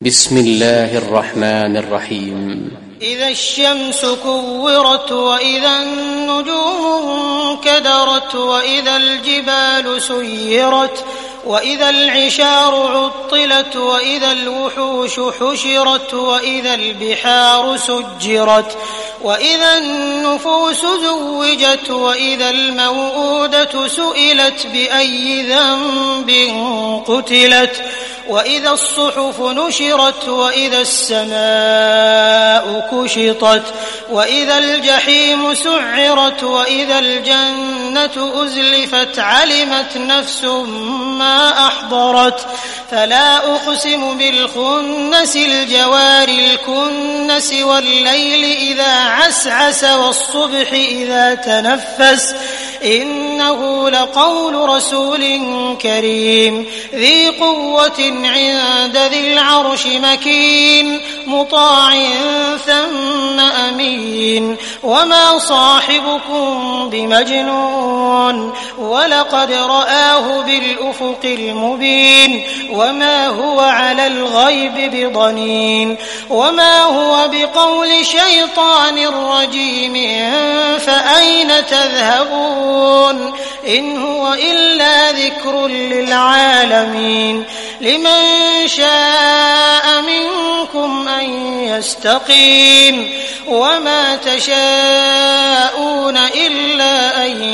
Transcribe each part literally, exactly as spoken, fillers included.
بسم الله الرحمن الرحيم. إذا الشمس كورت وإذا النجوم انكدرت وإذا الجبال سيرت وإذا العشار عطلت وإذا الوحوش حشرت وإذا البحار سجرت وإذا النفوس زوجت وإذا الموءودة سئلت بأي ذنب قتلت وإذا الصحف نشرت وإذا السماء كشطت وإذا الجحيم سعرت وإذا الجنة أزلفت علمت نفس ما أحضرت فلا أقسم بالخنس الجوار الكنس والليل إذا عسعس والصبح إذا تنفس إنه لقول رسول كريم ذي قوة عند ذي العرش مكين مطاع ثم أمين وما صاحبكم بمجنون ولقد رآه بالأفق المبين وما هو على الغيب بضنين وما هو بقول شيطان رجيم فأين تذهبون إن هو إلا ذكر للعالمين لمن شاء منكم أن يستقيم وما تشاءون إلا أن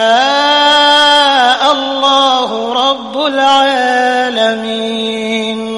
يشاء الله رب العالمين.